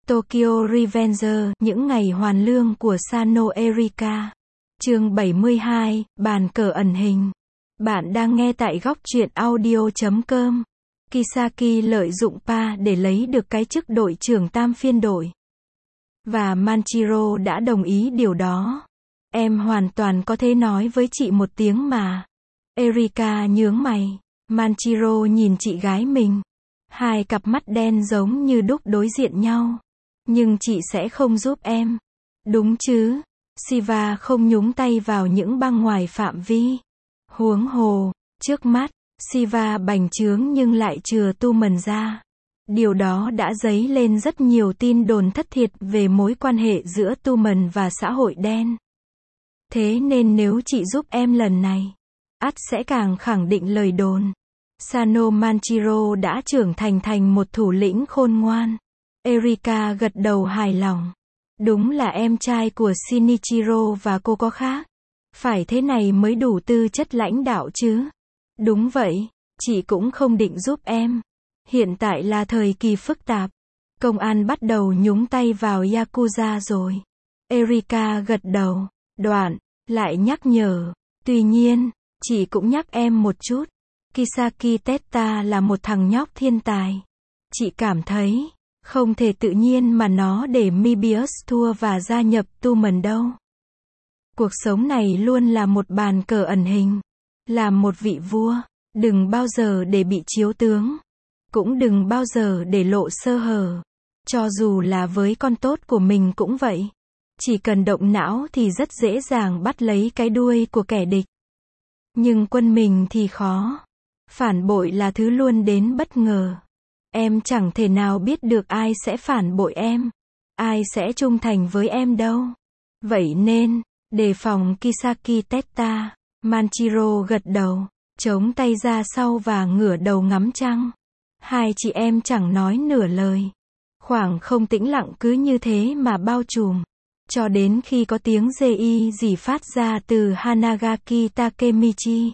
Tokyo Revenger, những ngày hoàn lương của Sano Erika. Chương 72, bàn cờ ẩn hình. Bạn đang nghe tại góc truyện audio.com. Kisaki lợi dụng Pa để lấy được cái chức đội trưởng tam phiên đội. Và Manchiro đã đồng ý điều đó. Em hoàn toàn có thể nói với chị một tiếng mà. Erika nhướng mày. Manchiro nhìn chị gái mình. Hai cặp mắt đen giống như đúc đối diện nhau. Nhưng chị sẽ không giúp em. Đúng chứ? Shiva không nhúng tay vào những băng ngoài phạm vi. Huống hồ, trước mắt, Shiva bành trướng nhưng lại chừa tu mần ra. Điều đó đã dấy lên rất nhiều tin đồn thất thiệt về mối quan hệ giữa tu mần và xã hội đen. Thế nên nếu chị giúp em lần này, ắt sẽ càng khẳng định lời đồn. Sano Manchiro đã trưởng thành một thủ lĩnh khôn ngoan. Erika gật đầu hài lòng. Đúng là em trai của Shinichiro và cô có khác. Phải thế này mới đủ tư chất lãnh đạo chứ. Đúng vậy, chị cũng không định giúp em. Hiện tại là thời kỳ phức tạp. Công an bắt đầu nhúng tay vào Yakuza rồi. Erika gật đầu, đoạn, lại nhắc nhở. Tuy nhiên, chị cũng nhắc em một chút. Kisaki Teta là một thằng nhóc thiên tài. Chị cảm thấy, không thể tự nhiên mà nó để Moebius thua và gia nhập Tumen đâu. Cuộc sống này luôn là một bàn cờ ẩn hình. Làm một vị vua, đừng bao giờ để bị chiếu tướng. Cũng đừng bao giờ để lộ sơ hở. Cho dù là với con tốt của mình cũng vậy. Chỉ cần động não thì rất dễ dàng bắt lấy cái đuôi của kẻ địch. Nhưng quân mình thì khó. Phản bội là thứ luôn đến bất ngờ. Em chẳng thể nào biết được ai sẽ phản bội em. Ai sẽ trung thành với em đâu. Vậy nên, đề phòng Kisaki Teta. Manchiro gật đầu, chống tay ra sau và ngửa đầu ngắm trăng. Hai chị em chẳng nói nửa lời. Khoảng không tĩnh lặng cứ như thế mà bao trùm. Cho đến khi có tiếng gì phát ra từ Hanagaki Takemichi.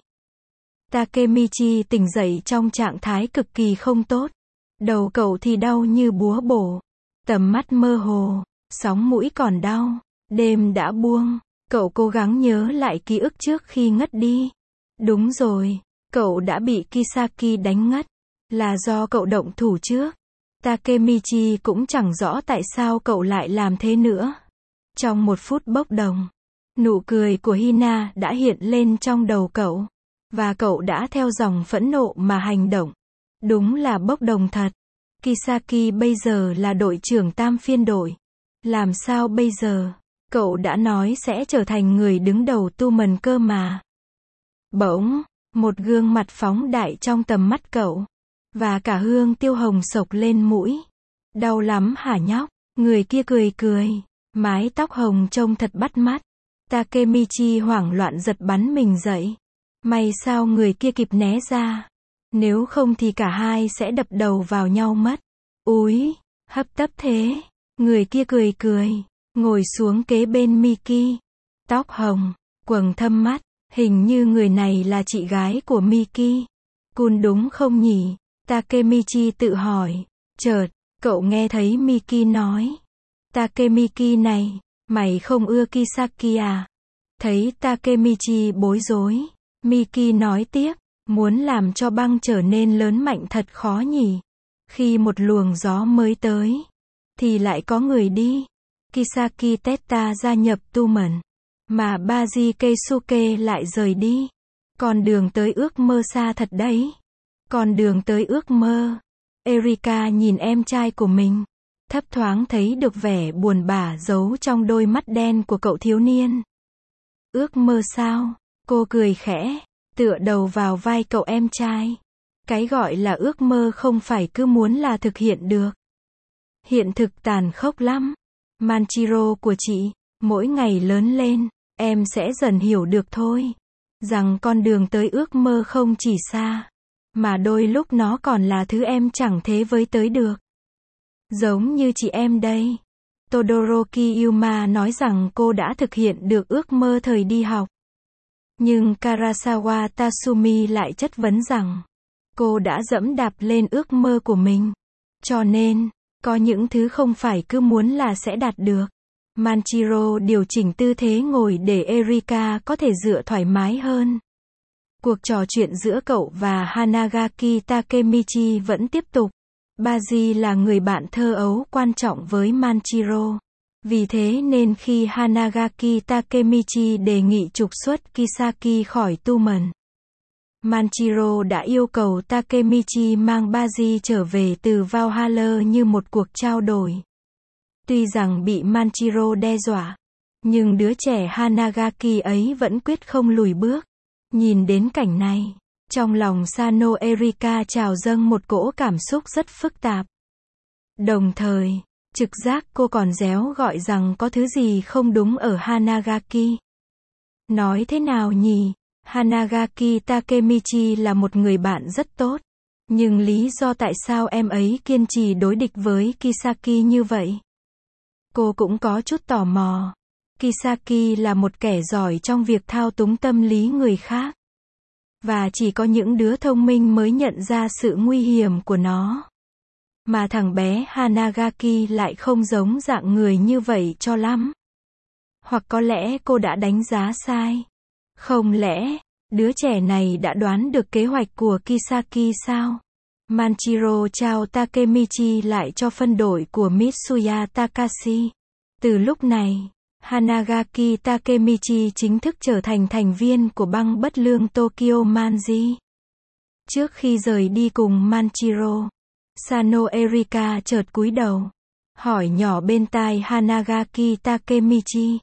Takemichi tỉnh dậy trong trạng thái cực kỳ không tốt. Đầu cậu thì đau như búa bổ. Tầm mắt mơ hồ, sóng mũi còn đau. Đêm đã buông, cậu cố gắng nhớ lại ký ức trước khi ngất đi. Đúng rồi, cậu đã bị Kisaki đánh ngất. Là do cậu động thủ trước. Takemichi cũng chẳng rõ tại sao cậu lại làm thế nữa. Trong một phút bốc đồng, nụ cười của Hina đã hiện lên trong đầu cậu. Và cậu đã theo dòng phẫn nộ mà hành động. Đúng là bốc đồng thật. Kisaki bây giờ là đội trưởng tam phiên đội. Làm sao bây giờ? Cậu đã nói sẽ trở thành người đứng đầu Tumen cơ mà. Bỗng, một gương mặt phóng đại trong tầm mắt cậu. Và cả hương tiêu hồng sộc lên mũi. Đau lắm hả nhóc? Người kia cười. Mái tóc hồng trông thật bắt mắt. Takemichi hoảng loạn giật bắn mình dậy. May sao người kia kịp né ra. Nếu không thì cả hai sẽ đập đầu vào nhau mất. Úi, hấp tấp thế. Người kia cười. Ngồi xuống kế bên Miki. Tóc hồng, quầng thâm mắt. Hình như người này là chị gái của Miki. Kun đúng không nhỉ? Takemichi tự hỏi. Chợt, cậu nghe thấy Miki nói. Takemiki này, mày không ưa Kisaki à? Thấy Takemichi bối rối. Miki nói tiếp. Muốn làm cho băng trở nên lớn mạnh thật khó nhỉ. Khi một luồng gió mới tới, thì lại có người đi. Kisaki Teta gia nhập Tumen. Mà Baji Keisuke lại rời đi. Con đường tới ước mơ xa thật đấy. Con đường tới ước mơ. Erika nhìn em trai của mình. Thấp thoáng thấy được vẻ buồn bã giấu trong đôi mắt đen của cậu thiếu niên. Ước mơ sao? Cô cười khẽ. Tựa đầu vào vai cậu em trai. Cái gọi là ước mơ không phải cứ muốn là thực hiện được. Hiện thực tàn khốc lắm. Manchiro của chị, mỗi ngày lớn lên, em sẽ dần hiểu được thôi. Rằng con đường tới ước mơ không chỉ xa, mà đôi lúc nó còn là thứ em chẳng thế với tới được. Giống như chị em đây. Todoroki Yuma nói rằng cô đã thực hiện được ước mơ thời đi học. Nhưng Karasawa Tatsumi lại chất vấn rằng cô đã dẫm đạp lên ước mơ của mình. Cho nên, Có những thứ không phải cứ muốn là sẽ đạt được. Manchiro điều chỉnh tư thế ngồi để Erika có thể dựa thoải mái hơn. Cuộc trò chuyện giữa cậu và Hanagaki Takemichi vẫn tiếp tục. Baji là người bạn thơ ấu quan trọng với Manchiro. Vì thế nên khi Hanagaki Takemichi đề nghị trục xuất Kisaki khỏi tu mần, Manchiro đã yêu cầu Takemichi mang Baji trở về từ Valhalla như một cuộc trao đổi. Tuy rằng bị Manchiro đe dọa, nhưng đứa trẻ Hanagaki ấy vẫn quyết không lùi bước. Nhìn đến cảnh này, trong lòng Sano Erika trào dâng một cỗ cảm xúc rất phức tạp. Đồng thời, trực giác cô còn réo gọi rằng có thứ gì không đúng ở Hanagaki. Nói thế nào nhỉ? Hanagaki Takemichi là một người bạn rất tốt. Nhưng lý do tại sao em ấy kiên trì đối địch với Kisaki như vậy? Cô cũng có chút tò mò. Kisaki là một kẻ giỏi trong việc thao túng tâm lý người khác. Và chỉ có những đứa thông minh mới nhận ra sự nguy hiểm của nó. Mà thằng bé Hanagaki lại không giống dạng người như vậy cho lắm. Hoặc có lẽ cô đã đánh giá sai. Không lẽ, đứa trẻ này đã đoán được kế hoạch của Kisaki sao? Manchiro trao Takemichi lại cho phân đội của Mitsuya Takashi. Từ lúc này, Hanagaki Takemichi chính thức trở thành thành viên của băng bất lương Tokyo Manji. Trước khi rời đi cùng Manchiro, Sano Erika chợt cúi đầu, hỏi nhỏ bên tai Hanagaki Takemichi.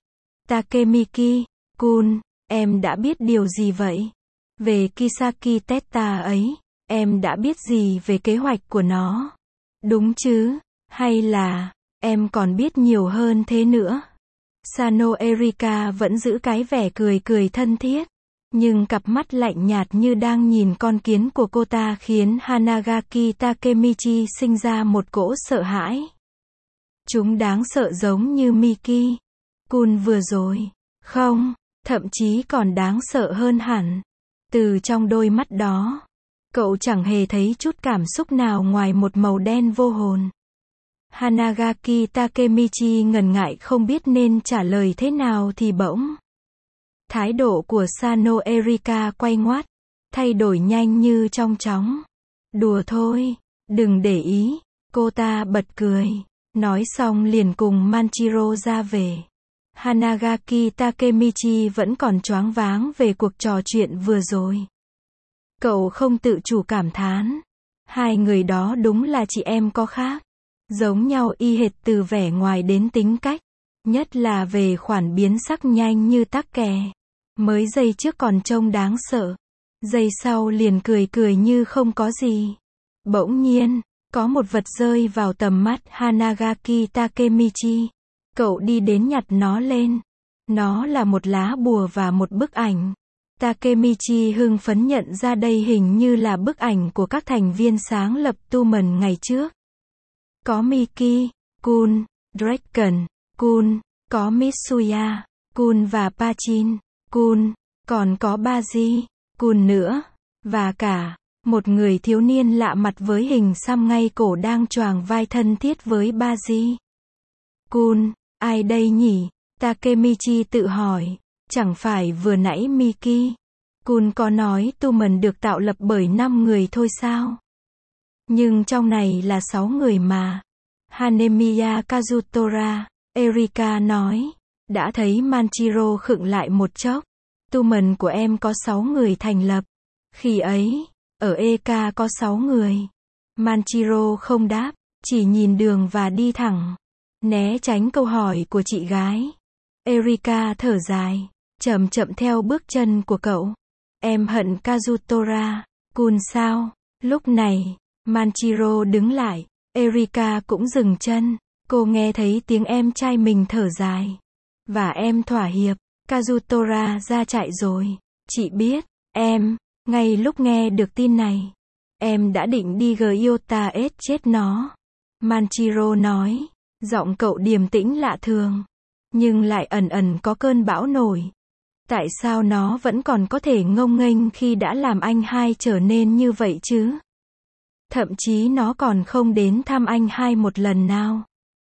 Takemiki-kun, em đã biết điều gì vậy? Về Kisaki Teta ấy, em đã biết gì về kế hoạch của nó? Đúng chứ? Hay là, em còn biết nhiều hơn thế nữa? Sano Erika vẫn giữ cái vẻ cười cười thân thiết. Nhưng cặp mắt lạnh nhạt như đang nhìn con kiến của cô ta khiến Hanagaki Takemichi sinh ra một cỗ sợ hãi. Chúng đáng sợ giống như Miki-kun vừa rồi. Không, thậm chí còn đáng sợ hơn hẳn. Từ trong đôi mắt đó, cậu chẳng hề thấy chút cảm xúc nào ngoài một màu đen vô hồn. Hanagaki Takemichi ngần ngại không biết nên trả lời thế nào thì bỗng. Thái độ của Sano Erika quay ngoắt, thay đổi nhanh như trong chóng. Đùa thôi, đừng để ý, cô ta bật cười, nói xong liền cùng Manchiro ra về. Hanagaki Takemichi vẫn còn choáng váng về cuộc trò chuyện vừa rồi. Cậu không tự chủ cảm thán. Hai người đó đúng là chị em có khác. Giống nhau y hệt từ vẻ ngoài đến tính cách. Nhất là về khoản biến sắc nhanh như tắc kè. Mới giây trước còn trông đáng sợ. Giây sau liền cười cười như không có gì. Bỗng nhiên, có một vật rơi vào tầm mắt Hanagaki Takemichi. Cậu đi đến nhặt nó lên. Nó là một lá bùa và một bức ảnh. Takemichi hưng phấn nhận ra đây hình như là bức ảnh của các thành viên sáng lập Tumen ngày trước. Có Miki-kun, Draken-kun, có Mitsuya-kun và Pachin-kun, còn có Baji-kun nữa. Và cả, một người thiếu niên lạ mặt với hình xăm ngay cổ đang choàng vai thân thiết với Baji-kun. Ai đây nhỉ? Takemichi tự hỏi. Chẳng phải vừa nãy Miki-kun có nói Tumen được tạo lập bởi 5 người thôi sao? Nhưng trong này là 6 người mà. Hanemiya Kazutora, Erika nói. Đã thấy Manchiro khựng lại một chốc. Tumen của em có 6 người thành lập. Khi ấy, ở Eka có 6 người. Manchiro không đáp, chỉ nhìn đường và đi thẳng. Né tránh câu hỏi của chị gái. Erika thở dài, chậm chậm theo bước chân của cậu. Em hận Kazutora-kun sao? Lúc này, Manchiro đứng lại. Erika cũng dừng chân. Cô nghe thấy tiếng em trai mình thở dài. Và em thỏa hiệp. Kazutora ra chạy rồi. Chị biết, em, ngay lúc nghe được tin này, em đã định đi Gyota ết chết nó. Manchiro nói. Giọng cậu điềm tĩnh lạ thường. Nhưng lại ẩn ẩn có cơn bão nổi. Tại sao nó vẫn còn có thể ngông nghênh khi đã làm anh hai trở nên như vậy chứ? Thậm chí nó còn không đến thăm anh hai một lần nào.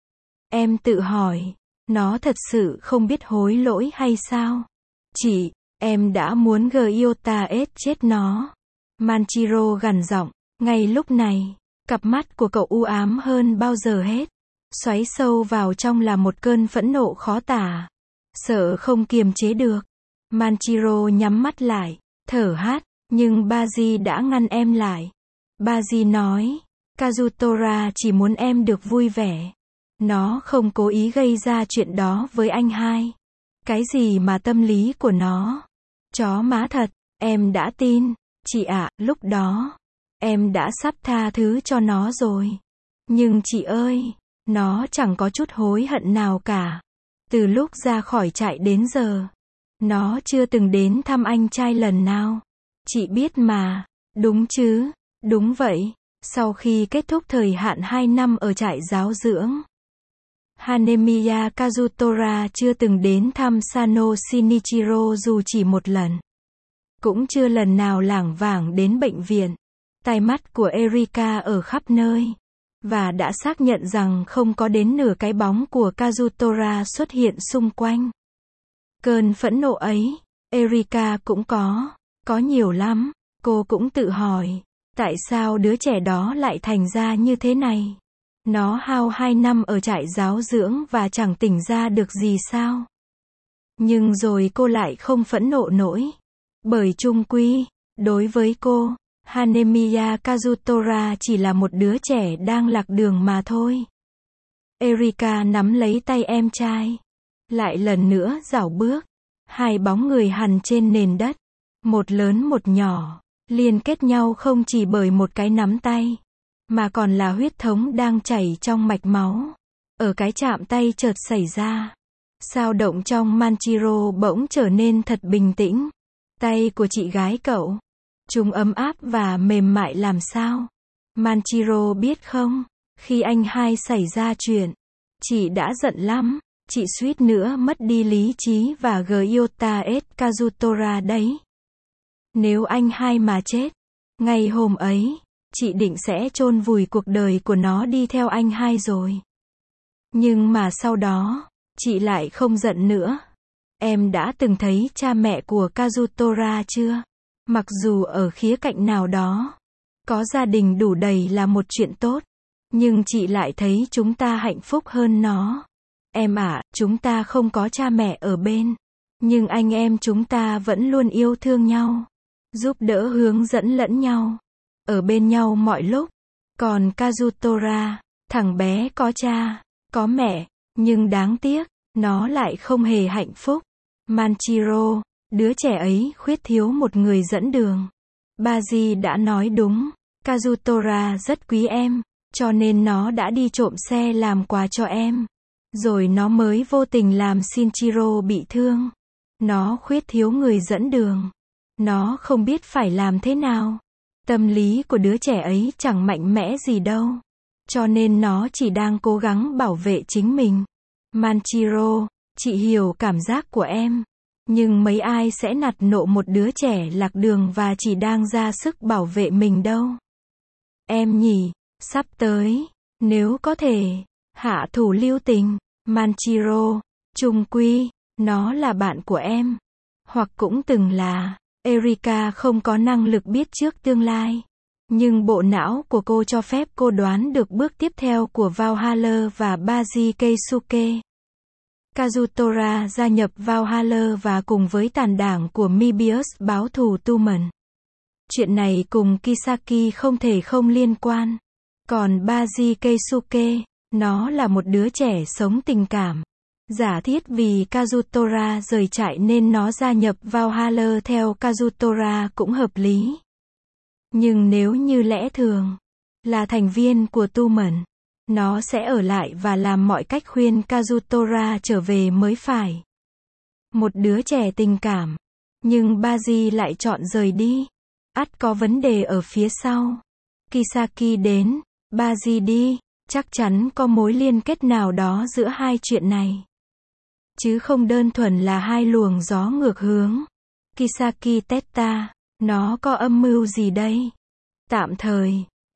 Em tự hỏi, nó thật sự không biết hối lỗi hay sao? Chị, em đã muốn Gyota chết nó. Manchiro gằn giọng. Ngay lúc này, cặp mắt của cậu u ám hơn bao giờ hết. Xoáy sâu vào trong là một cơn phẫn nộ khó tả. Sợ không kiềm chế được. Manchiro nhắm mắt lại, thở hắt, nhưng Baji đã ngăn em lại. Baji nói, Kazutora chỉ muốn em được vui vẻ. Nó không cố ý gây ra chuyện đó với anh hai. Cái gì mà tâm lý của nó? Chó má thật, em đã tin. Chị ạ, lúc đó, em đã sắp tha thứ cho nó rồi. Nhưng chị ơi, nó chẳng có chút hối hận nào cả. Từ lúc ra khỏi trại đến giờ, nó chưa từng đến thăm anh trai lần nào. Chị biết mà, đúng chứ? Đúng vậy. Sau khi kết thúc thời hạn 2 năm ở trại giáo dưỡng, Hanemiya Kazutora chưa từng đến thăm Sano Shinichiro dù chỉ một lần. Cũng chưa lần nào lảng vảng đến bệnh viện. Tai mắt của Erika ở khắp nơi. Và đã xác nhận rằng không có đến nửa cái bóng của Kazutora xuất hiện xung quanh. Cơn phẫn nộ ấy, Erika cũng có nhiều lắm. Cô cũng tự hỏi, tại sao đứa trẻ đó lại thành ra như thế này? Nó hao 2 năm ở trại giáo dưỡng và chẳng tỉnh ra được gì sao? Nhưng rồi cô lại không phẫn nộ nổi. Bởi chung quy, đối với cô, Hanemiya Kazutora chỉ là một đứa trẻ đang lạc đường mà thôi. Erika nắm lấy tay em trai. Lại lần nữa rảo bước. Hai bóng người hằn trên nền đất. Một lớn một nhỏ. Liên kết nhau không chỉ bởi một cái nắm tay. Mà còn là huyết thống đang chảy trong mạch máu. Ở cái chạm tay chợt xảy ra. Sao động trong Manchiro bỗng trở nên thật bình tĩnh. Tay của chị gái cậu. Chúng ấm áp và mềm mại làm sao? Manchiro biết không? Khi anh hai xảy ra chuyện, chị đã giận lắm. Chị suýt nữa mất đi lý trí và Gyota Kazutora đấy. Nếu anh hai mà chết, ngày hôm ấy, chị định sẽ chôn vùi cuộc đời của nó đi theo anh hai rồi. Nhưng mà sau đó, chị lại không giận nữa. Em đã từng thấy cha mẹ của Kazutora chưa? Mặc dù ở khía cạnh nào đó, có gia đình đủ đầy là một chuyện tốt, nhưng chị lại thấy chúng ta hạnh phúc hơn nó. Em ạ, chúng ta không có cha mẹ ở bên, nhưng anh em chúng ta vẫn luôn yêu thương nhau, giúp đỡ hướng dẫn lẫn nhau, ở bên nhau mọi lúc. Còn Kazutora, thằng bé có cha, có mẹ, nhưng đáng tiếc, nó lại không hề hạnh phúc. Manchiro, đứa trẻ ấy khuyết thiếu một người dẫn đường. Baji đã nói đúng, Kazutora rất quý em, cho nên nó đã đi trộm xe làm quà cho em. Rồi nó mới vô tình làm Shinjiro bị thương. Nó khuyết thiếu người dẫn đường. Nó không biết phải làm thế nào. Tâm lý của đứa trẻ ấy chẳng mạnh mẽ gì đâu. Cho nên nó chỉ đang cố gắng bảo vệ chính mình. Manchiro, chị hiểu cảm giác của em. Nhưng mấy ai sẽ nạt nộ một đứa trẻ lạc đường và chỉ đang ra sức bảo vệ mình đâu. Em nhỉ, sắp tới, nếu có thể, hạ thủ lưu tình. Manchiro, chung quy, nó là bạn của em. Hoặc cũng từng là. Erika không có năng lực biết trước tương lai. Nhưng bộ não của cô cho phép cô đoán được bước tiếp theo của Valhalla và Baji Keisuke. Kazutora gia nhập Valhalla và cùng với tàn đảng của Mebius báo thù Tumen. Chuyện này cùng Kisaki không thể không liên quan. Còn Baji Keisuke, nó là một đứa trẻ sống tình cảm. Giả thiết vì Kazutora rời trại nên nó gia nhập Valhalla theo Kazutora cũng hợp lý. Nhưng nếu như lẽ thường, là thành viên của Tumen, nó sẽ ở lại và làm mọi cách khuyên Kazutora trở về mới phải. Một đứa trẻ tình cảm. Nhưng Baji lại chọn rời đi. Ắt có vấn đề ở phía sau. Kisaki đến, Baji đi, chắc chắn có mối liên kết nào đó giữa hai chuyện này. Chứ không đơn thuần là hai luồng gió ngược hướng. Kisaki Tetta, nó có âm mưu gì đây? Tạm thời,